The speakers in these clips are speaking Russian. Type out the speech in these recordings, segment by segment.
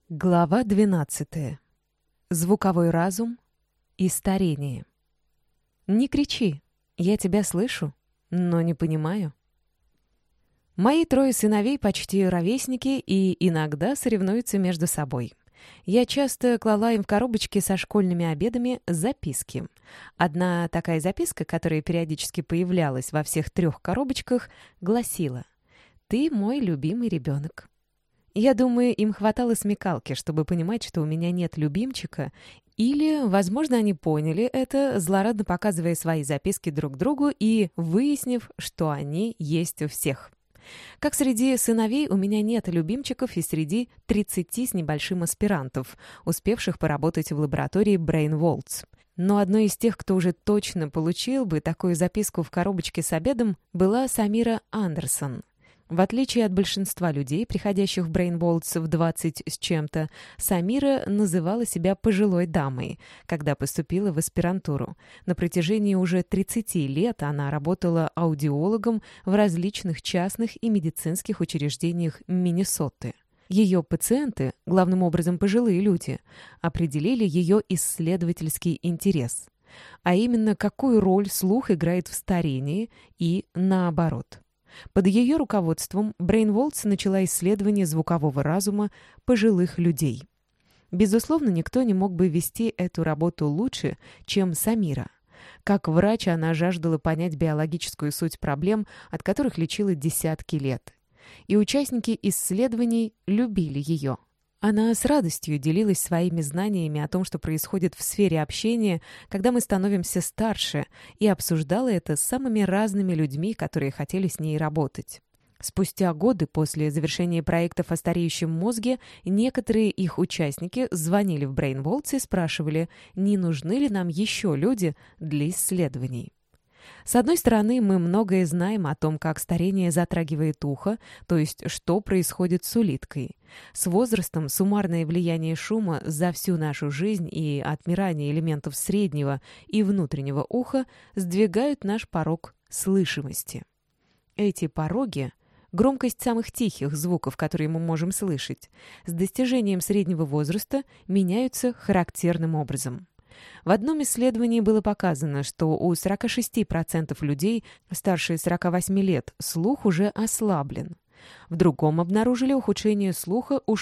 Глава 12. Звуковой разум и старение. Не кричи, я тебя слышу, но не понимаю. Мои трое сыновей почти ровесники и иногда соревнуются между собой. Я часто клала им в коробочки со школьными обедами записки. Одна такая записка, которая периодически появлялась во всех 3 коробочках, гласила: «Ты мой любимый ребенок». Я думаю, им хватало смекалки, чтобы понимать, что у меня нет любимчика, или, возможно, они поняли это, злорадно показывая свои записки друг другу и выяснив, что они есть у всех. Как среди сыновей у меня нет любимчиков и среди 30 с небольшим аспирантов, успевших поработать в лаборатории Brainwolds. Но одной из тех, кто уже точно получил бы такую записку в коробочке с обедом, была Самира Андерсон. В отличие от большинства людей, приходящих в Brainwolds в 20 с чем-то, Самира называла себя пожилой дамой, когда поступила в аспирантуру. На протяжении уже 30 лет она работала аудиологом в различных частных и медицинских учреждениях Миннесоты. Ее пациенты, главным образом пожилые люди, определили ее исследовательский интерес, а именно какую роль слух играет в старении и наоборот. Под ее руководством Brainwolds начала исследование звукового разума пожилых людей. Безусловно, никто не мог бы вести эту работу лучше, чем Самира. Как врач она жаждала понять биологическую суть проблем, от которых лечила десятки лет. И участники исследований любили ее. Она с радостью делилась своими знаниями о том, что происходит в сфере общения, когда мы становимся старше, и обсуждала это с самыми разными людьми, которые хотели с ней работать. Спустя годы после завершения проектов о стареющем мозге, некоторые их участники звонили в Brainwolds и спрашивали, не нужны ли нам еще люди для исследований. С одной стороны, мы многое знаем о том, как старение затрагивает ухо, то есть что происходит с улиткой. С возрастом суммарное влияние шума за всю нашу жизнь и отмирание элементов среднего и внутреннего уха сдвигают наш порог слышимости. Эти пороги — громкость самых тихих звуков, которые мы можем слышать, с достижением среднего возраста меняются характерным образом. В одном исследовании было показано, что у 46% людей старше 48 лет слух уже ослаблен. В другом обнаружили ухудшение слуха у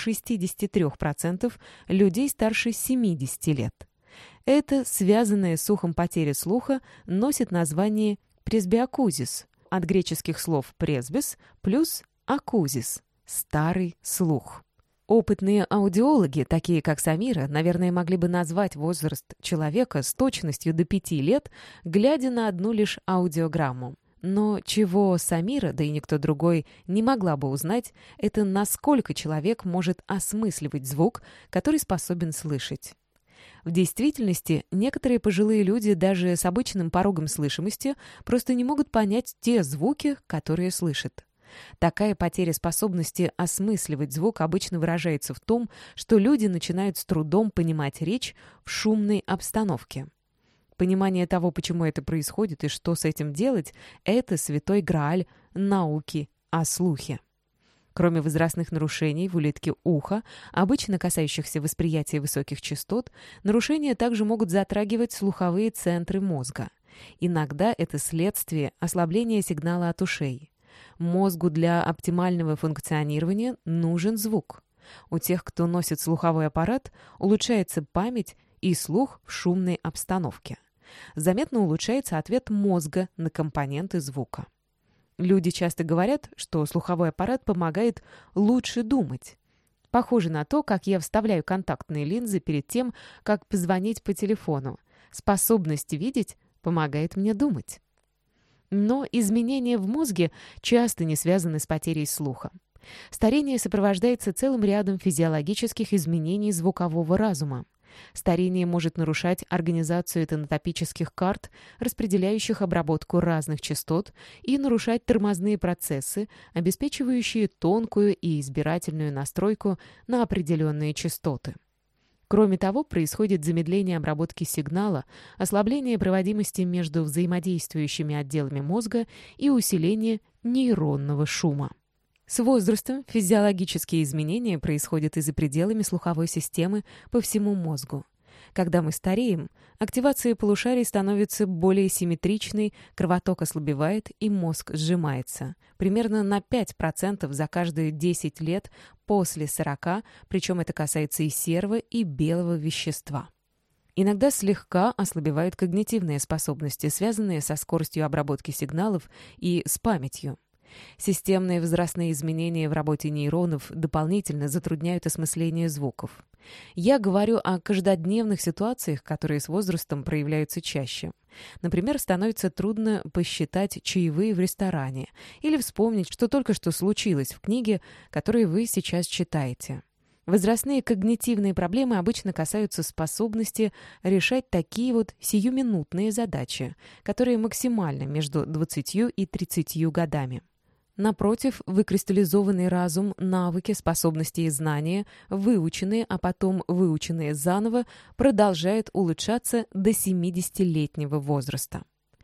63% людей старше 70 лет. Это связанная с ухом потеря слуха носит название пресбиакузис, от греческих слов «пресбис» плюс «акузис» — «старый слух». Опытные аудиологи, такие как Самира, наверное, могли бы назвать возраст человека с точностью до 5 лет, глядя на одну лишь аудиограмму. Но чего Самира, да и никто другой, не могла бы узнать, это насколько человек может осмысливать звук, который способен слышать. В действительности, некоторые пожилые люди даже с обычным порогом слышимости просто не могут понять те звуки, которые слышат. Такая потеря способности осмысливать звук обычно выражается в том, что люди начинают с трудом понимать речь в шумной обстановке. Понимание того, почему это происходит и что с этим делать, это святой грааль науки о слухе. Кроме возрастных нарушений в улитке уха, обычно касающихся восприятия высоких частот, нарушения также могут затрагивать слуховые центры мозга. Иногда это следствие ослабления сигнала от ушей. Мозгу для оптимального функционирования нужен звук. У тех, кто носит слуховой аппарат, улучшается память и слух в шумной обстановке. Заметно улучшается ответ мозга на компоненты звука. Люди часто говорят, что слуховой аппарат помогает лучше думать. Похоже на то, как я вставляю контактные линзы перед тем, как позвонить по телефону. Способность видеть помогает мне думать. Но изменения в мозге часто не связаны с потерей слуха. Старение сопровождается целым рядом физиологических изменений звукового разума. Старение может нарушать организацию тонотопических карт, распределяющих обработку разных частот, и нарушать тормозные процессы, обеспечивающие тонкую и избирательную настройку на определенные частоты. Кроме того, происходит замедление обработки сигнала, ослабление проводимости между взаимодействующими отделами мозга и усиление нейронного шума. С возрастом физиологические изменения происходят и за пределами слуховой системы по всему мозгу. Когда мы стареем, активация полушарий становится более симметричной, кровоток ослабевает и мозг сжимается. Примерно на 5% за каждые 10 лет после 40, причем это касается и серого, и белого вещества. Иногда слегка ослабевают когнитивные способности, связанные со скоростью обработки сигналов и с памятью. Системные возрастные изменения в работе нейронов дополнительно затрудняют осмысление звуков. Я говорю о каждодневных ситуациях, которые с возрастом проявляются чаще. Например, становится трудно посчитать чаевые в ресторане или вспомнить, что только что случилось в книге, которую вы сейчас читаете. Возрастные когнитивные проблемы обычно касаются способности решать такие вот сиюминутные задачи, которые максимальны между 20 и 30 годами. Напротив, выкристаллизованный разум, навыки, способности и знания, выученные, а потом выученные заново, продолжают улучшаться до 70-летнего возраста.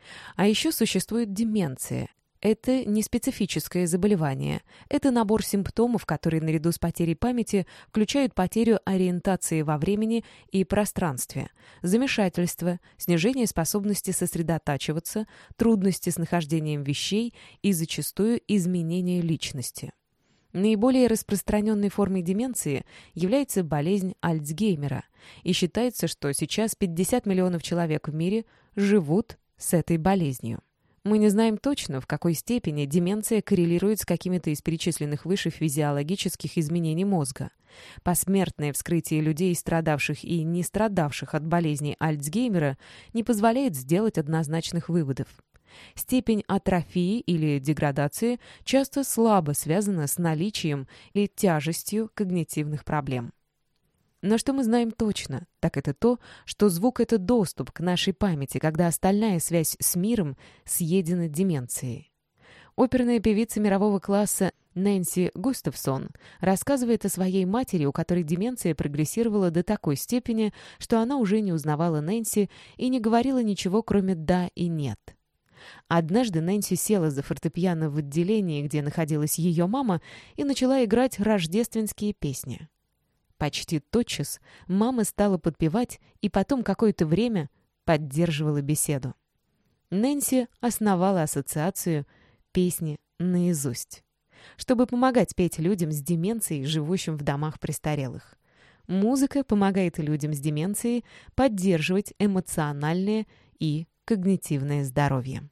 А еще существует деменция. Это не специфическое заболевание. Это набор симптомов, которые наряду с потерей памяти включают потерю ориентации во времени и пространстве, замешательство, снижение способности сосредотачиваться, трудности с нахождением вещей и зачастую изменение личности. Наиболее распространенной формой деменции является болезнь Альцгеймера, и считается, что сейчас 50 миллионов человек в мире живут с этой болезнью. Мы не знаем точно, в какой степени деменция коррелирует с какими-то из перечисленных выше физиологических изменений мозга. Посмертное вскрытие людей, страдавших и не страдавших от болезни Альцгеймера, не позволяет сделать однозначных выводов. Степень атрофии или деградации часто слабо связана с наличием или тяжестью когнитивных проблем. Но что мы знаем точно, так это то, что звук — это доступ к нашей памяти, когда остальная связь с миром съедена деменцией. Оперная певица мирового класса Нэнси Густавсон рассказывает о своей матери, у которой деменция прогрессировала до такой степени, что она уже не узнавала Нэнси и не говорила ничего, кроме «да» и «нет». Однажды Нэнси села за фортепиано в отделении, где находилась ее мама, и начала играть рождественские песни. Почти тотчас мама стала подпевать и потом какое-то время поддерживала беседу. Нэнси основала ассоциацию «Песни наизусть», чтобы помогать петь людям с деменцией, живущим в домах престарелых. Музыка помогает людям с деменцией поддерживать эмоциональное и когнитивное здоровье.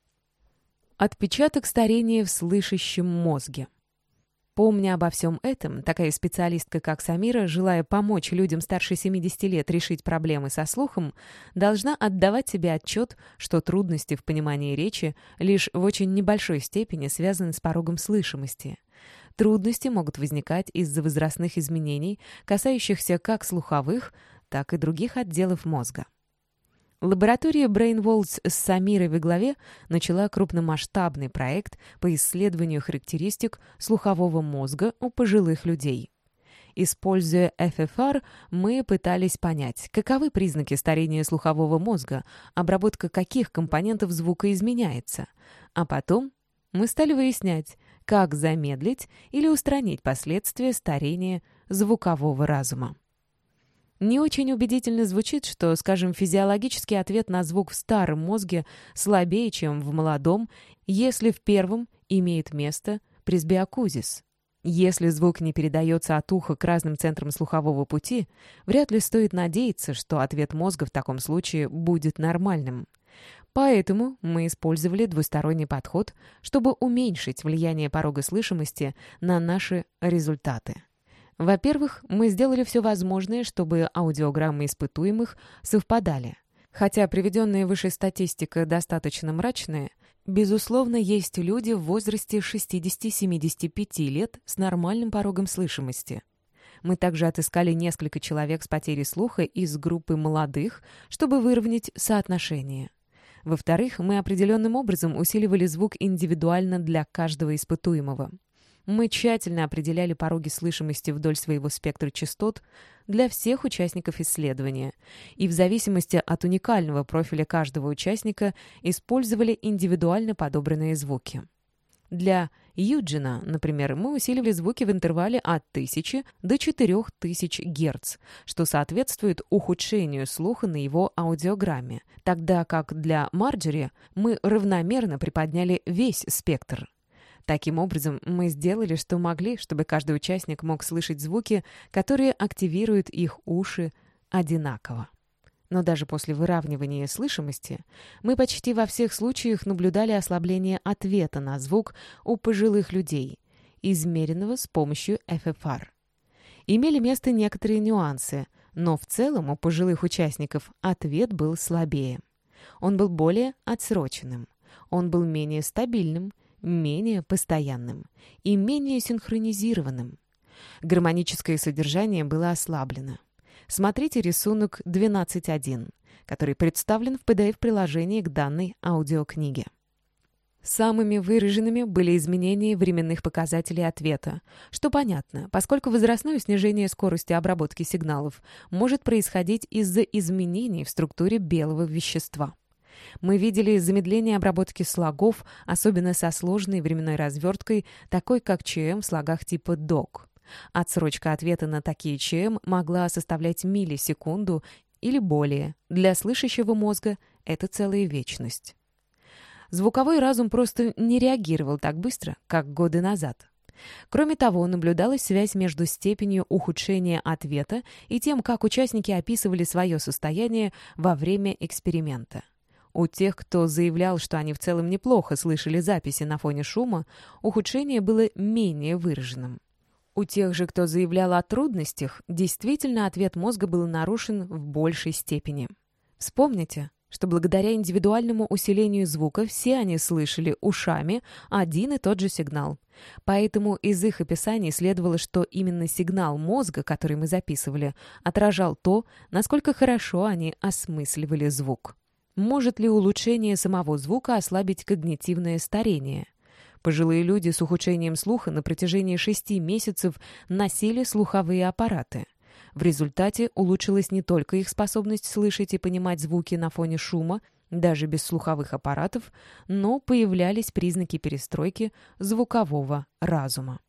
Отпечаток старения в слышащем мозге. Помня обо всем этом, такая специалистка, как Самира, желая помочь людям старше 70 лет решить проблемы со слухом, должна отдавать себе отчет, что трудности в понимании речи лишь в очень небольшой степени связаны с порогом слышимости. Трудности могут возникать из-за возрастных изменений, касающихся как слуховых, так и других отделов мозга. Лаборатория BrainWorlds с Самирой во главе начала крупномасштабный проект по исследованию характеристик слухового мозга у пожилых людей. Используя FFR, мы пытались понять, каковы признаки старения слухового мозга, обработка каких компонентов звука изменяется. А потом мы стали выяснять, как замедлить или устранить последствия старения звукового разума. Не очень убедительно звучит, что, скажем, физиологический ответ на звук в старом мозге слабее, чем в молодом, если в первом имеет место пресбиокузис. Если звук не передается от уха к разным центрам слухового пути, вряд ли стоит надеяться, что ответ мозга в таком случае будет нормальным. Поэтому мы использовали двусторонний подход, чтобы уменьшить влияние порога слышимости на наши результаты. Во-первых, мы сделали все возможное, чтобы аудиограммы испытуемых совпадали. Хотя приведенная выше статистика достаточно мрачная, безусловно, есть люди в возрасте 60-75 лет с нормальным порогом слышимости. Мы также отыскали несколько человек с потерей слуха из группы молодых, чтобы выровнять соотношение. Во-вторых, мы определенным образом усиливали звук индивидуально для каждого испытуемого. Мы тщательно определяли пороги слышимости вдоль своего спектра частот для всех участников исследования и в зависимости от уникального профиля каждого участника использовали индивидуально подобранные звуки. Для Юджина, например, мы усиливали звуки в интервале от 1000 до 4000 Гц, что соответствует ухудшению слуха на его аудиограмме, тогда как для Марджери мы равномерно приподняли весь спектр. Таким образом, мы сделали, что могли, чтобы каждый участник мог слышать звуки, которые активируют их уши одинаково. Но даже после выравнивания слышимости мы почти во всех случаях наблюдали ослабление ответа на звук у пожилых людей, измеренного с помощью FFR. Имели место некоторые нюансы, но в целом у пожилых участников ответ был слабее. Он был более отсроченным, он был менее стабильным, менее постоянным и менее синхронизированным. Гармоническое содержание было ослаблено. Смотрите рисунок 12.1, который представлен в PDF-приложении к данной аудиокниге. Самыми выраженными были изменения временных показателей ответа, что понятно, поскольку возрастное снижение скорости обработки сигналов может происходить из-за изменений в структуре белого вещества. Мы видели замедление обработки слогов, особенно со сложной временной разверткой, такой как ЧМ в слогах типа DOC. Отсрочка ответа на такие ЧМ могла составлять миллисекунду или более. Для слышащего мозга это целая вечность. Звуковой разум просто не реагировал так быстро, как годы назад. Кроме того, наблюдалась связь между степенью ухудшения ответа и тем, как участники описывали свое состояние во время эксперимента. У тех, кто заявлял, что они в целом неплохо слышали записи на фоне шума, ухудшение было менее выраженным. У тех же, кто заявлял о трудностях, действительно ответ мозга был нарушен в большей степени. Вспомните, что благодаря индивидуальному усилению звука все они слышали ушами один и тот же сигнал. Поэтому из их описаний следовало, что именно сигнал мозга, который мы записывали, отражал то, насколько хорошо они осмысливали звук. Может ли улучшение самого звука ослабить когнитивное старение? Пожилые люди с ухудшением слуха на протяжении 6 месяцев носили слуховые аппараты. В результате улучшилась не только их способность слышать и понимать звуки на фоне шума, даже без слуховых аппаратов, но появлялись признаки перестройки звукового разума.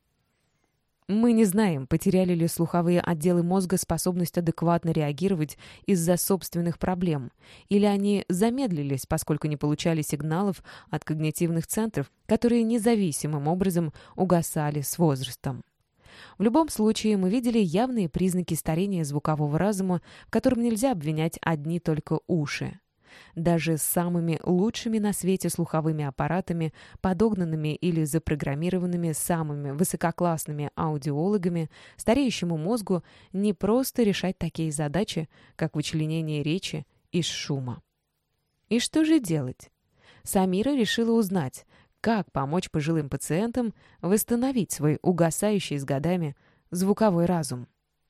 Мы не знаем, потеряли ли слуховые отделы мозга способность адекватно реагировать из-за собственных проблем, или они замедлились, поскольку не получали сигналов от когнитивных центров, которые независимым образом угасали с возрастом. В любом случае, мы видели явные признаки старения звукового разума, в котором нельзя обвинять одни только уши. Даже с самыми лучшими на свете слуховыми аппаратами, подогнанными или запрограммированными самыми высококлассными аудиологами, стареющему мозгу не просто решать такие задачи, как вычленение речи из шума. И что же делать? Самира решила узнать, как помочь пожилым пациентам восстановить свой угасающий с годами звуковой разум.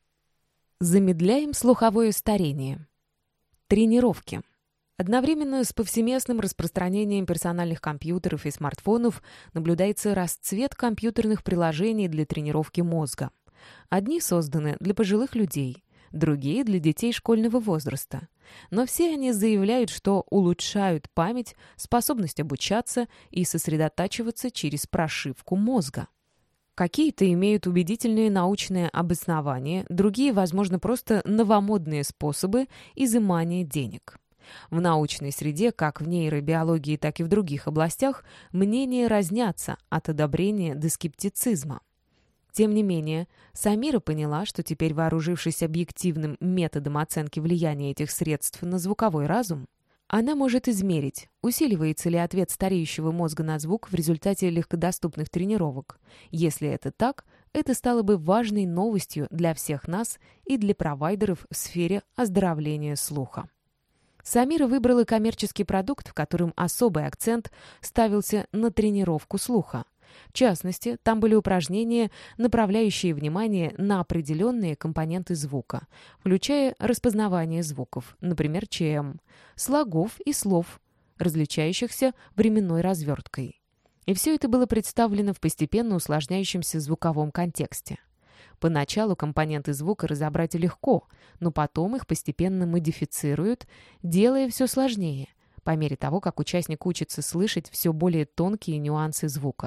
Замедляем слуховое старение. Тренировки. Одновременно с повсеместным распространением персональных компьютеров и смартфонов наблюдается расцвет компьютерных приложений для тренировки мозга. Одни созданы для пожилых людей, другие — для детей школьного возраста. Но все они заявляют, что улучшают память, способность обучаться и сосредотачиваться через прошивку мозга. Какие-то имеют убедительные научные обоснования, другие, возможно, просто новомодные способы изымания денег. В научной среде, как в нейробиологии, так и в других областях, мнения разнятся от одобрения до скептицизма. Тем не менее, Самира поняла, что теперь, вооружившись объективным методом оценки влияния этих средств на звуковой разум, она может измерить, усиливается ли ответ стареющего мозга на звук в результате легкодоступных тренировок. Если это так, это стало бы важной новостью для всех нас и для провайдеров в сфере оздоровления слуха. Самира выбрала коммерческий продукт, в котором особый акцент ставился на тренировку слуха. В частности, там были упражнения, направляющие внимание на определенные компоненты звука, включая распознавание звуков, например, ЧМ, слогов и слов, различающихся временной разверткой. И все это было представлено в постепенно усложняющемся звуковом контексте. Поначалу компоненты звука разобрать легко, но потом их постепенно модифицируют, делая все сложнее, по мере того, как участник учится слышать все более тонкие нюансы звука.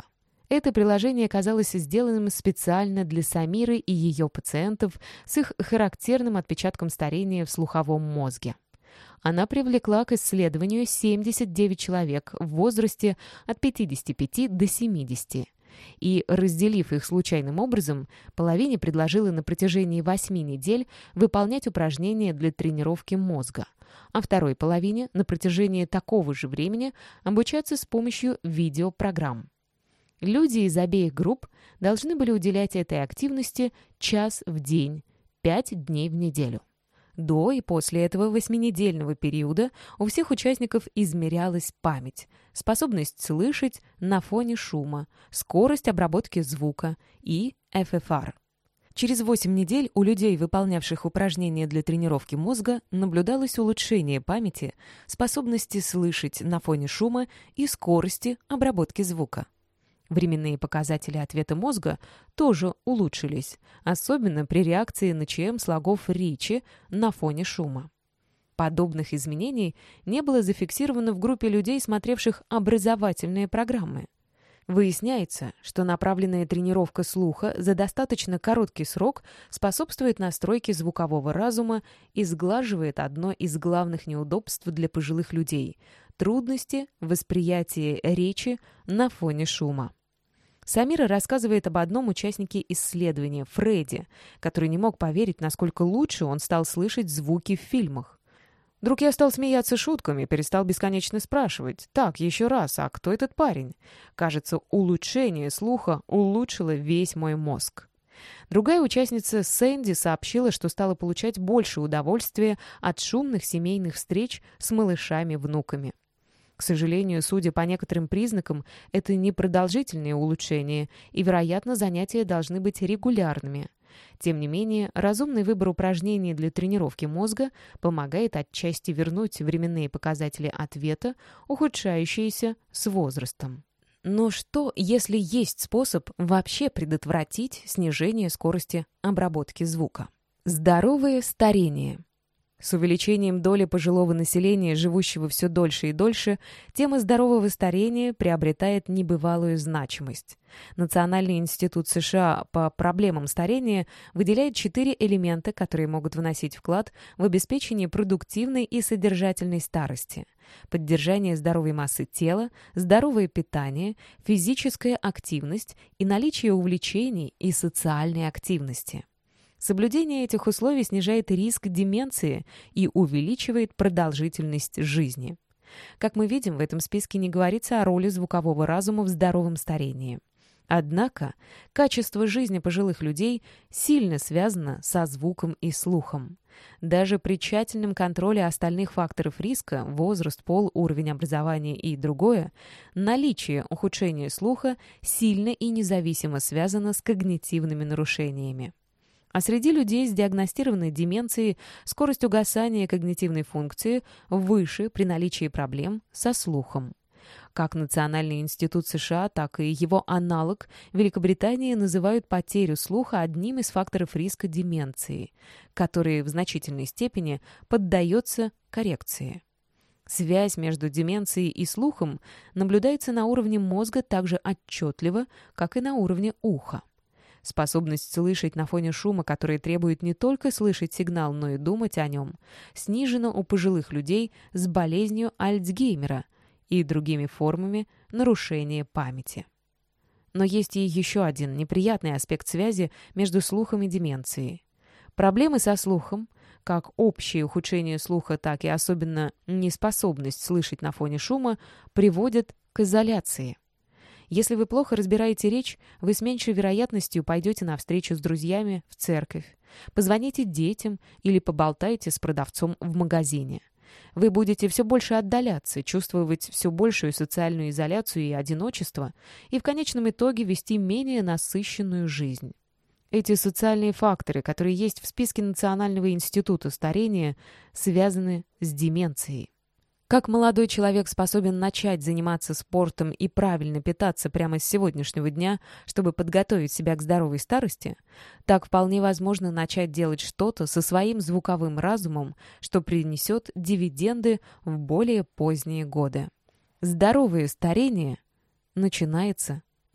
Это приложение казалось сделанным специально для Самиры и ее пациентов с их характерным отпечатком старения в слуховом мозге. Она привлекла к исследованию 79 человек в возрасте от 55 до 70 и, разделив их случайным образом, половине предложила на протяжении 8 недель выполнять упражнения для тренировки мозга, а второй половине на протяжении такого же времени обучаться с помощью видеопрограмм. Люди из обеих групп должны были уделять этой активности час в день, 5 дней в неделю. До и после этого 8-недельного периода у всех участников измерялась память, способность слышать на фоне шума, скорость обработки звука и ФФР. Через 8 недель у людей, выполнявших упражнения для тренировки мозга, наблюдалось улучшение памяти, способности слышать на фоне шума и скорости обработки звука. Временные показатели ответа мозга тоже улучшились, особенно при реакции на ЧМ слогов речи на фоне шума. Подобных изменений не было зафиксировано в группе людей, смотревших образовательные программы. Выясняется, что направленная тренировка слуха за достаточно короткий срок способствует настройке звукового разума и сглаживает одно из главных неудобств для пожилых людей – трудности восприятия речи на фоне шума. Самира рассказывает об одном участнике исследования, Фредди, который не мог поверить, насколько лучше он стал слышать звуки в фильмах. Вдруг я стал смеяться шутками, перестал бесконечно спрашивать. Так, еще раз, а кто этот парень? Кажется, улучшение слуха улучшило весь мой мозг. Другая участница Сэнди сообщила, что стала получать больше удовольствия от шумных семейных встреч с малышами-внуками. К сожалению, судя по некоторым признакам, это непродолжительные улучшения, и, вероятно, занятия должны быть регулярными. Тем не менее, разумный выбор упражнений для тренировки мозга помогает отчасти вернуть временные показатели ответа, ухудшающиеся с возрастом. Но что, если есть способ вообще предотвратить снижение скорости обработки звука? Здоровое старение. С увеличением доли пожилого населения, живущего все дольше и дольше, тема здорового старения приобретает небывалую значимость. Национальный институт США по проблемам старения выделяет 4 элемента, которые могут вносить вклад в обеспечение продуктивной и содержательной старости: поддержание здоровой массы тела, здоровое питание, физическая активность и наличие увлечений и социальной активности. Соблюдение этих условий снижает риск деменции и увеличивает продолжительность жизни. Как мы видим, в этом списке не говорится о роли звукового разума в здоровом старении. Однако качество жизни пожилых людей сильно связано со звуком и слухом. Даже при тщательном контроле остальных факторов риска – возраст, пол, уровень образования и другое – наличие ухудшения слуха сильно и независимо связано с когнитивными нарушениями. А среди людей с диагностированной деменцией скорость угасания когнитивной функции выше при наличии проблем со слухом. Как Национальный институт США, так и его аналог Великобритании называют потерю слуха одним из факторов риска деменции, который в значительной степени поддается коррекции. Связь между деменцией и слухом наблюдается на уровне мозга так же отчетливо, как и на уровне уха. Способность слышать на фоне шума, который требует не только слышать сигнал, но и думать о нем, снижена у пожилых людей с болезнью Альцгеймера и другими формами нарушения памяти. Но есть и еще один неприятный аспект связи между слухом и деменцией. Проблемы со слухом, как общее ухудшение слуха, так и особенно неспособность слышать на фоне шума, приводят к изоляции. Если вы плохо разбираете речь, вы с меньшей вероятностью пойдете на встречу с друзьями в церковь, позвоните детям или поболтаете с продавцом в магазине. Вы будете все больше отдаляться, чувствовать все большую социальную изоляцию и одиночество, и в конечном итоге вести менее насыщенную жизнь. Эти социальные факторы, которые есть в списке Национального института старения, связаны с деменцией. Как молодой человек способен начать заниматься спортом и правильно питаться прямо с сегодняшнего дня, чтобы подготовить себя к здоровой старости, так вполне возможно начать делать что-то со своим звуковым разумом, что принесет дивиденды в более поздние годы. Здоровое старение начинается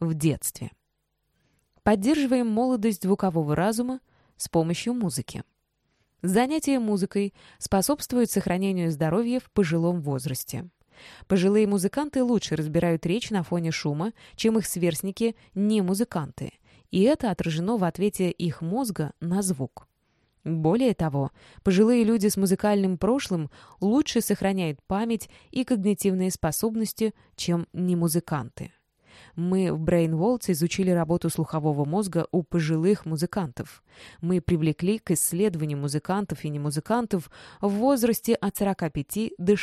в детстве. Поддерживаем молодость звукового разума с помощью музыки. Занятие музыкой способствует сохранению здоровья в пожилом возрасте. Пожилые музыканты лучше разбирают речь на фоне шума, чем их сверстники не музыканты, и это отражено в ответе их мозга на звук. Более того, пожилые люди с музыкальным прошлым лучше сохраняют память и когнитивные способности, чем немузыканты. Мы в BrainWaltz изучили работу слухового мозга у пожилых музыкантов. Мы привлекли к исследованию музыкантов и немузыкантов в возрасте от 45 до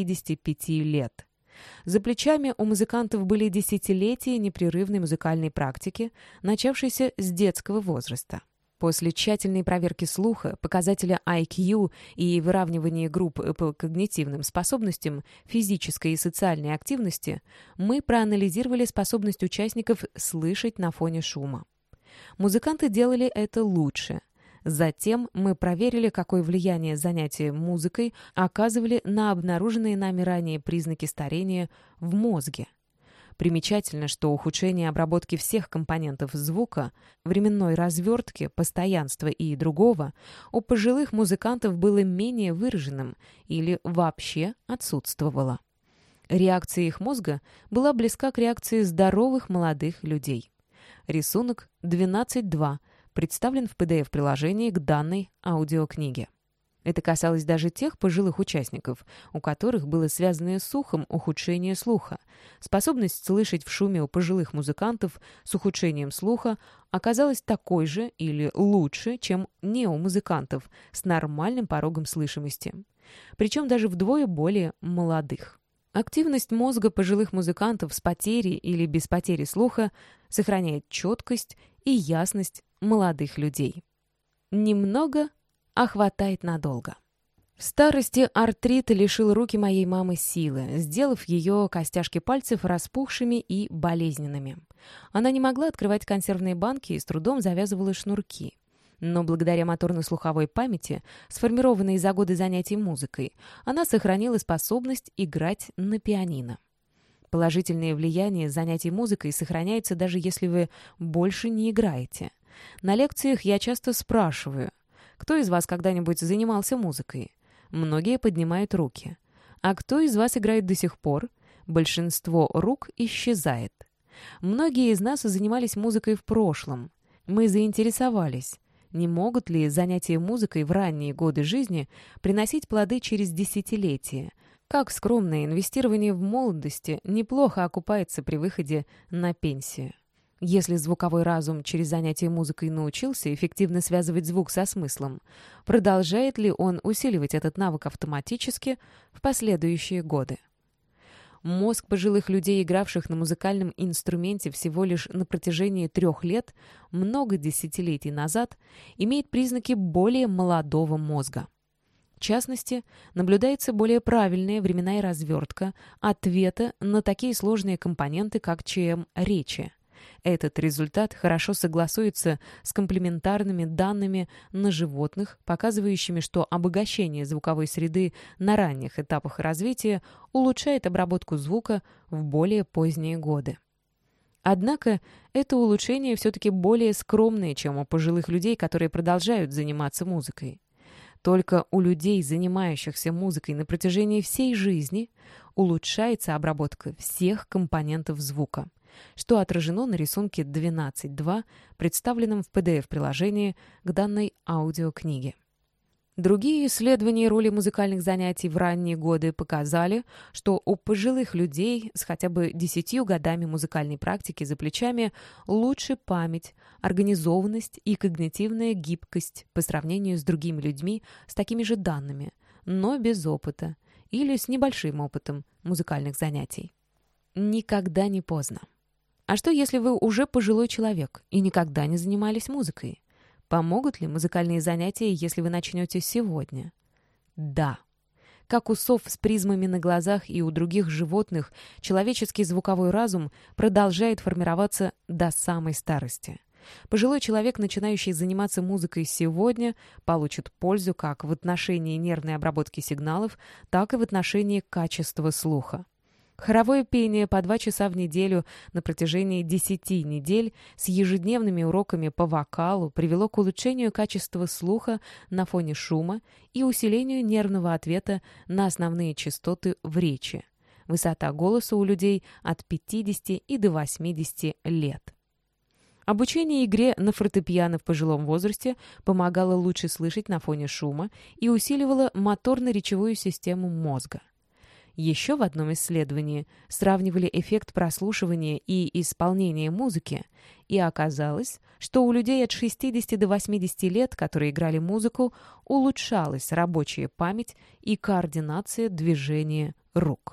65 лет. За плечами у музыкантов были десятилетия непрерывной музыкальной практики, начавшейся с детского возраста. После тщательной проверки слуха, показателя IQ и выравнивания групп по когнитивным способностям, физической и социальной активности, мы проанализировали способность участников слышать на фоне шума. Музыканты делали это лучше. Затем мы проверили, какое влияние занятия музыкой оказывали на обнаруженные нами ранее признаки старения в мозге. Примечательно, что ухудшение обработки всех компонентов звука, временной развертки, постоянства и другого у пожилых музыкантов было менее выраженным или вообще отсутствовало. Реакция их мозга была близка к реакции здоровых молодых людей. Рисунок 12.2 представлен в PDF-приложении к данной аудиокниге. Это касалось даже тех пожилых участников, у которых было связанное с ухом ухудшение слуха. Способность слышать в шуме у пожилых музыкантов с ухудшением слуха оказалась такой же или лучше, чем не у музыкантов с нормальным порогом слышимости. Причем даже вдвое более молодых. Активность мозга пожилых музыкантов с потерей или без потери слуха сохраняет четкость и ясность молодых людей. Немного хватает надолго. В старости артрит лишил руки моей мамы силы, сделав ее костяшки пальцев распухшими и болезненными. Она не могла открывать консервные банки и с трудом завязывала шнурки. Но благодаря моторно-слуховой памяти, сформированной за годы занятий музыкой, она сохранила способность играть на пианино. Положительное влияние занятий музыкой сохраняется даже если вы больше не играете. На лекциях я часто спрашиваю: кто из вас когда-нибудь занимался музыкой? Многие поднимают руки. А кто из вас играет до сих пор? Большинство рук исчезает. Многие из нас занимались музыкой в прошлом. Мы заинтересовались, не могут ли занятия музыкой в ранние годы жизни приносить плоды через десятилетия. Как скромное инвестирование в молодости неплохо окупается при выходе на пенсию. Если звуковой разум через занятие музыкой научился эффективно связывать звук со смыслом, продолжает ли он усиливать этот навык автоматически в последующие годы? Мозг пожилых людей, игравших на музыкальном инструменте всего лишь на протяжении 3 лет, много десятилетий назад, имеет признаки более молодого мозга. В частности, наблюдается более правильная временная развертка ответа на такие сложные компоненты, как ЧМ речи. Этот результат хорошо согласуется с комплементарными данными на животных, показывающими, что обогащение звуковой среды на ранних этапах развития улучшает обработку звука в более поздние годы. Однако это улучшение все-таки более скромное, чем у пожилых людей, которые продолжают заниматься музыкой. Только у людей, занимающихся музыкой на протяжении всей жизни, улучшается обработка всех компонентов звука, что отражено на рисунке 12.2, представленном в PDF-приложении к данной аудиокниге. Другие исследования роли музыкальных занятий в ранние годы показали, что у пожилых людей с хотя бы 10 годами музыкальной практики за плечами лучше память, организованность и когнитивная гибкость по сравнению с другими людьми с такими же данными, но без опыта или с небольшим опытом музыкальных занятий. Никогда не поздно. А что, если вы уже пожилой человек и никогда не занимались музыкой? Помогут ли музыкальные занятия, если вы начнете сегодня? Да. Как у сов с призмами на глазах и у других животных, человеческий звуковой разум продолжает формироваться до самой старости. Пожилой человек, начинающий заниматься музыкой сегодня, получит пользу как в отношении нервной обработки сигналов, так и в отношении качества слуха. Хоровое пение по 2 часа в неделю на протяжении 10 недель с ежедневными уроками по вокалу привело к улучшению качества слуха на фоне шума и усилению нервного ответа на основные частоты в речи. Высота голоса у людей от 50 и до 80 лет. Обучение игре на фортепиано в пожилом возрасте помогало лучше слышать на фоне шума и усиливало моторно-речевую систему мозга. Еще в одном исследовании сравнивали эффект прослушивания и исполнения музыки, и оказалось, что у людей от 60 до 80 лет, которые играли музыку, улучшалась рабочая память и координация движения рук.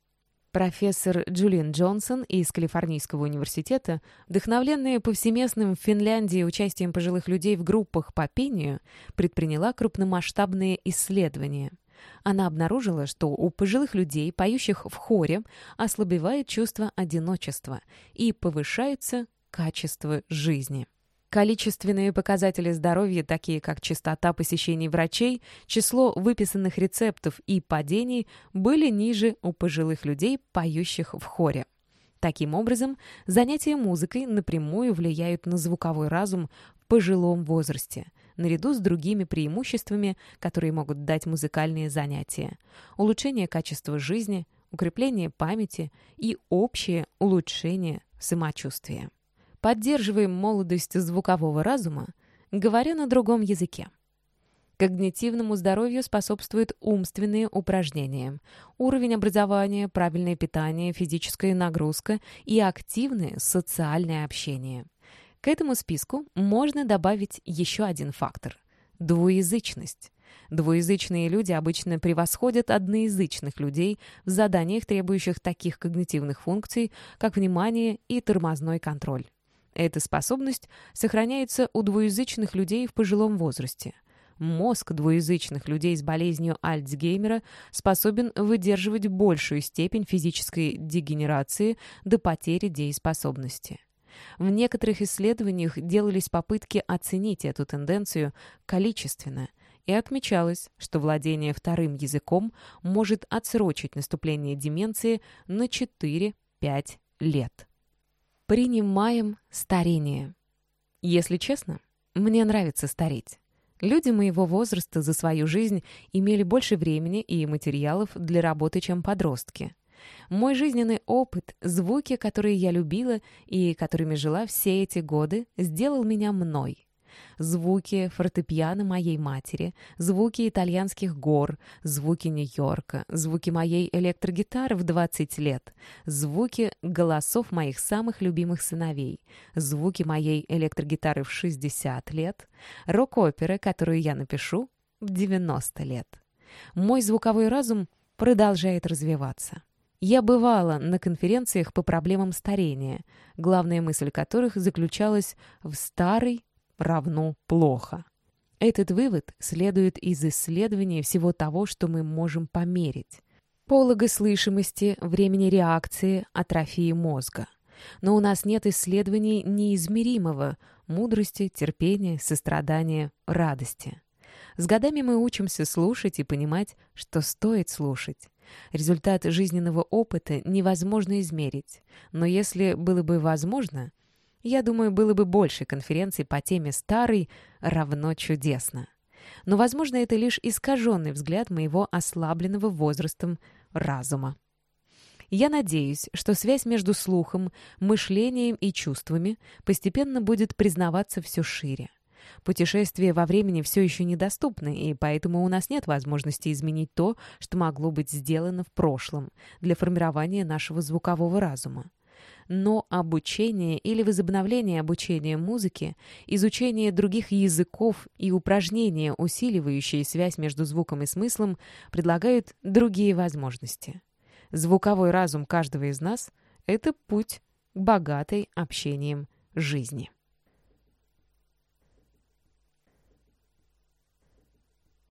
Профессор Джулиан Джонсон из Калифорнийского университета, вдохновленная повсеместным в Финляндии участием пожилых людей в группах по пению, предприняла крупномасштабные исследования. Она обнаружила, что у пожилых людей, поющих в хоре, ослабевает чувство одиночества и повышается качество жизни. Количественные показатели здоровья, такие как частота посещений врачей, число выписанных рецептов и падений, были ниже у пожилых людей, поющих в хоре. Таким образом, занятия музыкой напрямую влияют на звуковой разум в пожилом возрасте, наряду с другими преимуществами, которые могут дать музыкальные занятия: улучшение качества жизни, укрепление памяти и общее улучшение самочувствия. Поддерживаем молодость звукового разума, говоря на другом языке. Когнитивному здоровью способствуют умственные упражнения, уровень образования, правильное питание, физическая нагрузка и активное социальное общение. К этому списку можно добавить еще один фактор – двуязычность. Двуязычные люди обычно превосходят одноязычных людей в заданиях, требующих таких когнитивных функций, как внимание и тормозной контроль. Эта способность сохраняется у двуязычных людей в пожилом возрасте. Мозг двуязычных людей с болезнью Альцгеймера способен выдерживать большую степень физической дегенерации до потери дееспособности. В некоторых исследованиях делались попытки оценить эту тенденцию количественно, и отмечалось, что владение вторым языком может отсрочить наступление деменции на 4-5 лет. Принимаем старение. Если честно, мне нравится стареть. Люди моего возраста за свою жизнь имели больше времени и материалов для работы, чем подростки. Мой жизненный опыт, звуки, которые я любила и которыми жила все эти годы, сделал меня мной. Звуки фортепиано моей матери, звуки итальянских гор, звуки Нью-Йорка, звуки моей электрогитары в 20 лет, звуки голосов моих самых любимых сыновей, звуки моей электрогитары в 60 лет, рок-оперы, которую я напишу в 90 лет. Мой звуковой разум продолжает развиваться. Я бывала на конференциях по проблемам старения, главная мысль которых заключалась в «старый равно плохо». Этот вывод следует из исследования всего того, что мы можем померить: полога слышимости, времени реакции, атрофии мозга. Но у нас нет исследований неизмеримого мудрости, терпения, сострадания, радости. С годами мы учимся слушать и понимать, что стоит слушать. Результат жизненного опыта невозможно измерить, но если было бы возможно, я думаю, было бы больше конференций по теме «Старый равно чудесно». Но, возможно, это лишь искаженный взгляд моего ослабленного возрастом разума. Я надеюсь, что связь между слухом, мышлением и чувствами постепенно будет признаваться все шире. Путешествия во времени все еще недоступны, и поэтому у нас нет возможности изменить то, что могло быть сделано в прошлом для формирования нашего звукового разума. Но обучение или возобновление обучения музыке, изучение других языков и упражнения, усиливающие связь между звуком и смыслом, предлагают другие возможности. Звуковой разум каждого из нас — это путь к богатой общением жизни.